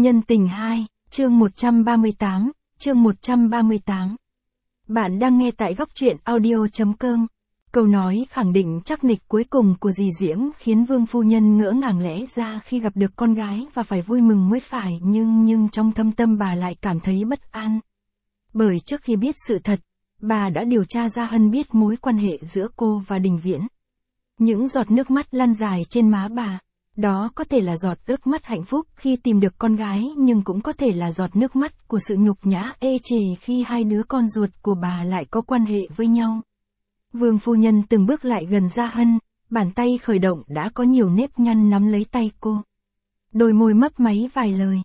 Nhân tình 2, chương 138, chương 138. Bạn đang nghe tại góc truyện audio.com. Câu nói khẳng định chắc nịch cuối cùng của dì Diễm khiến Vương phu nhân ngỡ ngàng lẽ ra khi gặp được con gái và phải vui mừng mới phải, nhưng trong thâm tâm bà lại cảm thấy bất an. Bởi trước khi biết sự thật, bà đã điều tra ra Hân biết mối quan hệ giữa cô và Đình Viễn. Những giọt nước mắt lăn dài trên má bà. Đó có thể là giọt ước mắt hạnh phúc khi tìm được con gái, nhưng cũng có thể là giọt nước mắt của sự nhục nhã ê chề khi hai đứa con ruột của bà lại có quan hệ với nhau. Vương phu nhân từng bước lại gần Gia Hân, bàn tay khởi động đã có nhiều nếp nhăn nắm lấy tay cô. Đôi môi mấp máy vài lời.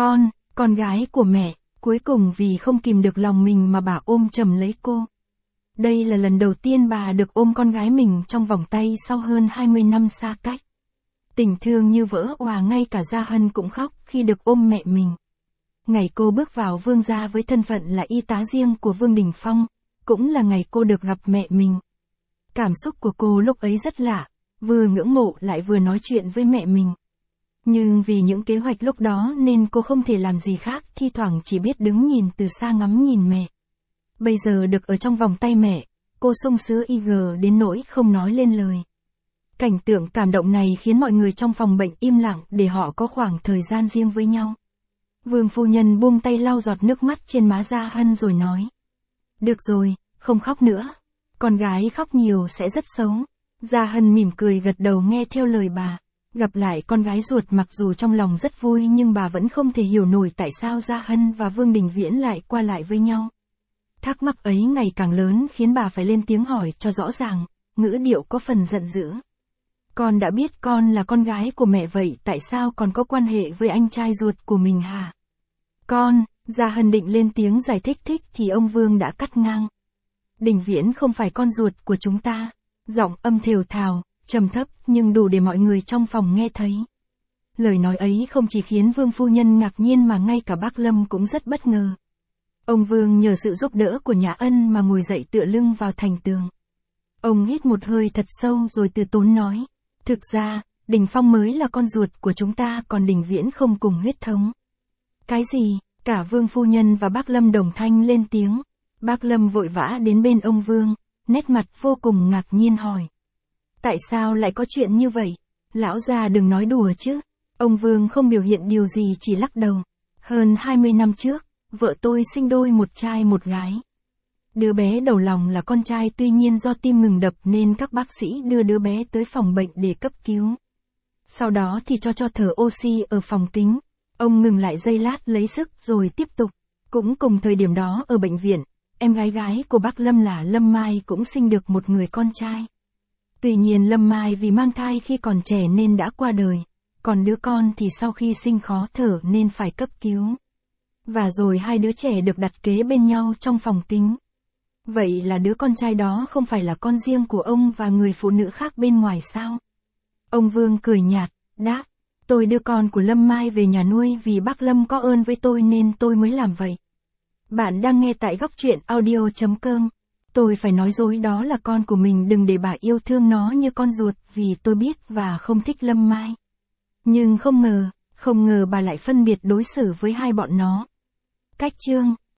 Con gái của mẹ, cuối cùng vì không kìm được lòng mình mà bà ôm chầm lấy cô. Đây là lần đầu tiên bà được ôm con gái mình trong vòng tay sau hơn 20 năm xa cách. Tình thương như vỡ òa, ngay cả Gia Hân cũng khóc khi được ôm mẹ mình. Ngày cô bước vào Vương gia với thân phận là y tá riêng của Vương Đình Phong, cũng là ngày cô được gặp mẹ mình. Cảm xúc của cô lúc ấy rất lạ, vừa ngưỡng mộ lại vừa nói chuyện với mẹ mình. Nhưng vì những kế hoạch lúc đó nên cô không thể làm gì khác, thi thoảng chỉ biết đứng nhìn từ xa ngắm nhìn mẹ. Bây giờ được ở trong vòng tay mẹ, cô sung sướng đến nỗi không nói lên lời. Cảnh tượng cảm động này khiến mọi người trong phòng bệnh im lặng để họ có khoảng thời gian riêng với nhau. Vương phu nhân buông tay lau giọt nước mắt trên má Gia Hân rồi nói. Được rồi, không khóc nữa. Con gái khóc nhiều sẽ rất xấu. Gia Hân mỉm cười gật đầu nghe theo lời bà. Gặp lại con gái ruột mặc dù trong lòng rất vui, nhưng bà vẫn không thể hiểu nổi tại sao Gia Hân và Vương Đình Viễn lại qua lại với nhau. Thắc mắc ấy ngày càng lớn khiến bà phải lên tiếng hỏi cho rõ ràng, ngữ điệu có phần giận dữ. Con đã biết con là con gái của mẹ, vậy tại sao còn có quan hệ với anh trai ruột của mình hả? Gia Hân định lên tiếng giải thích thì ông Vương đã cắt ngang. Đình Viễn không phải con ruột của chúng ta. Giọng âm thều thào, trầm thấp nhưng đủ để mọi người trong phòng nghe thấy. Lời nói ấy không chỉ khiến Vương phu nhân ngạc nhiên mà ngay cả bác Lâm cũng rất bất ngờ. Ông Vương nhờ sự giúp đỡ của Nhã Ân mà ngồi dậy tựa lưng vào thành tường. Ông hít một hơi thật sâu rồi từ tốn nói. Thực ra, Đình Phong mới là con ruột của chúng ta, còn Đình Viễn không cùng huyết thống. Cái gì? Cả Vương phu nhân và bác Lâm đồng thanh lên tiếng. Bác Lâm vội vã đến bên ông Vương, nét mặt vô cùng ngạc nhiên hỏi. Tại sao lại có chuyện như vậy? Lão già đừng nói đùa chứ. Ông Vương không biểu hiện điều gì, chỉ lắc đầu. Hơn 20 năm trước, vợ tôi sinh đôi một trai một gái. Đứa bé đầu lòng là con trai, tuy nhiên do tim ngừng đập nên các bác sĩ đưa đứa bé tới phòng bệnh để cấp cứu. Sau đó thì cho thở oxy ở phòng kính. Ông ngừng lại giây lát lấy sức rồi tiếp tục. Cũng cùng thời điểm đó ở bệnh viện, em gái của bác Lâm là Lâm Mai cũng sinh được một người con trai. Tuy nhiên Lâm Mai vì mang thai khi còn trẻ nên đã qua đời, còn đứa con thì sau khi sinh khó thở nên phải cấp cứu. Và rồi hai đứa trẻ được đặt kế bên nhau trong phòng kính. Vậy là đứa con trai đó không phải là con riêng của ông và người phụ nữ khác bên ngoài sao? Ông Vương cười nhạt, đáp, tôi đưa con của Lâm Mai về nhà nuôi vì bác Lâm có ơn với tôi nên tôi mới làm vậy. Bạn đang nghe tại góc truyện audio.com. Tôi phải nói dối đó là con của mình, đừng để bà yêu thương nó như con ruột, vì tôi biết và không thích Lâm Mai. Nhưng không ngờ bà lại phân biệt đối xử với hai bọn nó. Cách chương